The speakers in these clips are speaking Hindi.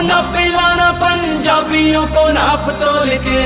न पिलाना पंजाबियों को नाप तोल के,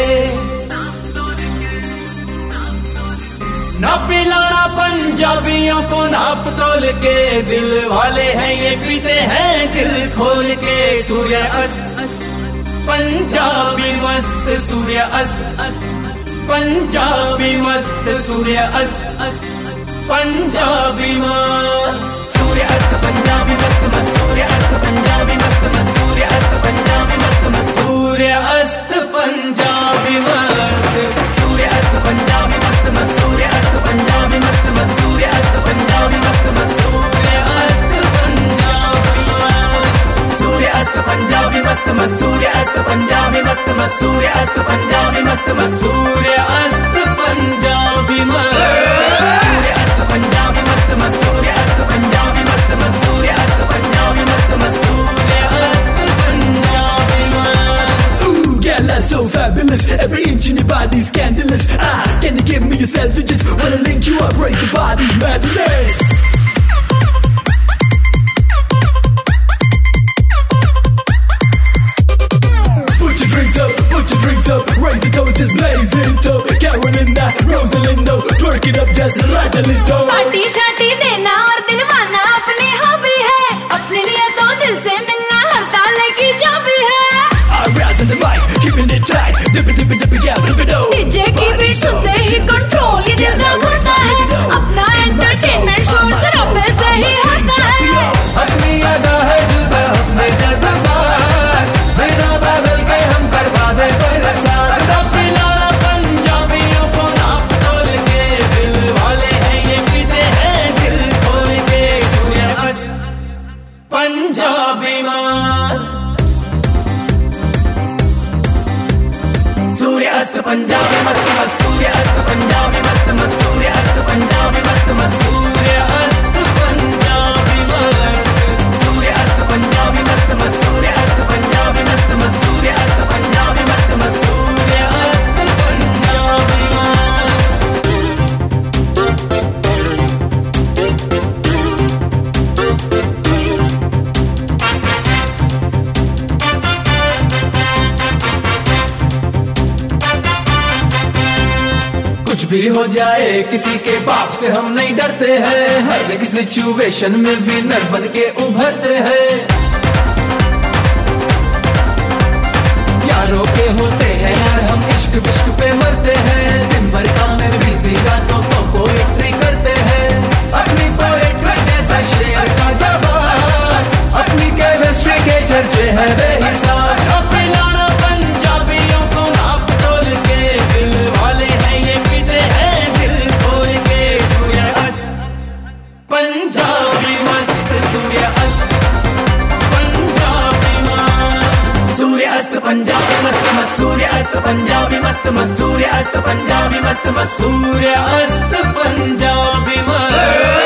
न पिलाना पंजाबियों को नाप तोल के। दिल वाले हैं ये पीते हैं दिल खोल के। सूर्य अस्त पंजाबी मस्त, सूर्य अस्त पंजाबी मस्त, सूर्य अस्त पंजाबी मस्त, सूर्य अस्त पंजाबी मस्त मस्त, सूर्य अस्त पंजाबी मस्त मस्त, सूर्य अस्त पंजाबी मस्त मस्त, सूर्य अस्त पंजाबी मस्त, सूर्य अस्त पंजाबी मस्त मस्त, सूर्य अस्त पंजाबी मस्त मस्त, सूर्य अस्त पंजाबी मस्त मस्त, सूर्य अस्त पंजाबी मस्त, सूर्य अस्त पंजाबी मस्त मस्त, सूर्य अस्त पंजाबी मस्त मस्त, सूर्य अस्त पंजाबी मस्त मस्त, सूर्य अस्त पंजाबी मस्त, सूर्य अस्त पंजाबी मस्त मस्त, सूर्य अस्त पंजाबी मस्त मस्त, सूर्य अस्त पंजाबी मस्त मस्त, सूर्य अस्त पंजाबी मस्त. Ooh, girl, that's so fabulous. Every inch in your body's scandalous. Can you give me your cell digits? Wanna link you up, break your body, madness. Put your drinks up, raise the toast, blaze it up. Carolina, Rosalindo, twerk it up just like a little. Party shorty देना और दिलवाना अपनी हॉबी है, अपने लिए तो दिल से मिलना हर ताले की चाबी है. I rise on the mic, keeping it tight, dip it, yeah, flip it out. DJ की बीट सुनते ही कंट्रोल ये दिल का होता है, अपना एंटरटेनमेंट शोर शराबे से ही होता है. अपनी अदा है जुदा अपने जज्बात, बिना बदल के हम करवा दे बरसात. न पिलाना पंजाबियों को नाप तोल के, दिल वाले हैं ये पीते हैं दिल खोल के. सूर्य अस्त पंजाबी मस्त, सूर्य अस्त पंजाबी मस्त मस्त, सूर्य अस्त पंजाबी मस्त मस्त, सूर्य अस्त पंजाबी मस्त मस्त, सूर्य अस्त पंजाबी मस्त, सूर्य अस्त पंजाबी मस्त मस्त, सूर्य अस्त पंजाबी मस्त मस्त, सूर्य अस्त पंजाबी मस्त मस्त, सूर्य अस्त पंजाबी मस्त. कुछ भी हो जाए किसी के बाप से हम नहीं डरते हैं, हर एक सिचुएशन में विनर बन के उभरते हैं. यारों के होते हैं यार हम इश्क विश्क पे मरते हैं, दिन भर काम में बिजी गानों को पोएट्री करते हैं. अपनी पोएट्री जैसा शेर का जवाब, अपनी केमिस्ट्री के चर्चे हैं बेहिसाब. न पिलाना पंजाबियों को नाप तोल के, दिल वाले हैं ये पीते हैं दिल खोल के. सूर्य अस्त पंजाबी मस्त, सूर्य अस्त पंजाबी मस्त, सूर्य अस्त पंजाबी मस्त मस्त, सूर्य अस्त पंजाबी मस्त मस्त, सूर्य अस्त पंजाबी मस्त मस्त, सूर्य अस्त पंजाबी मस्त.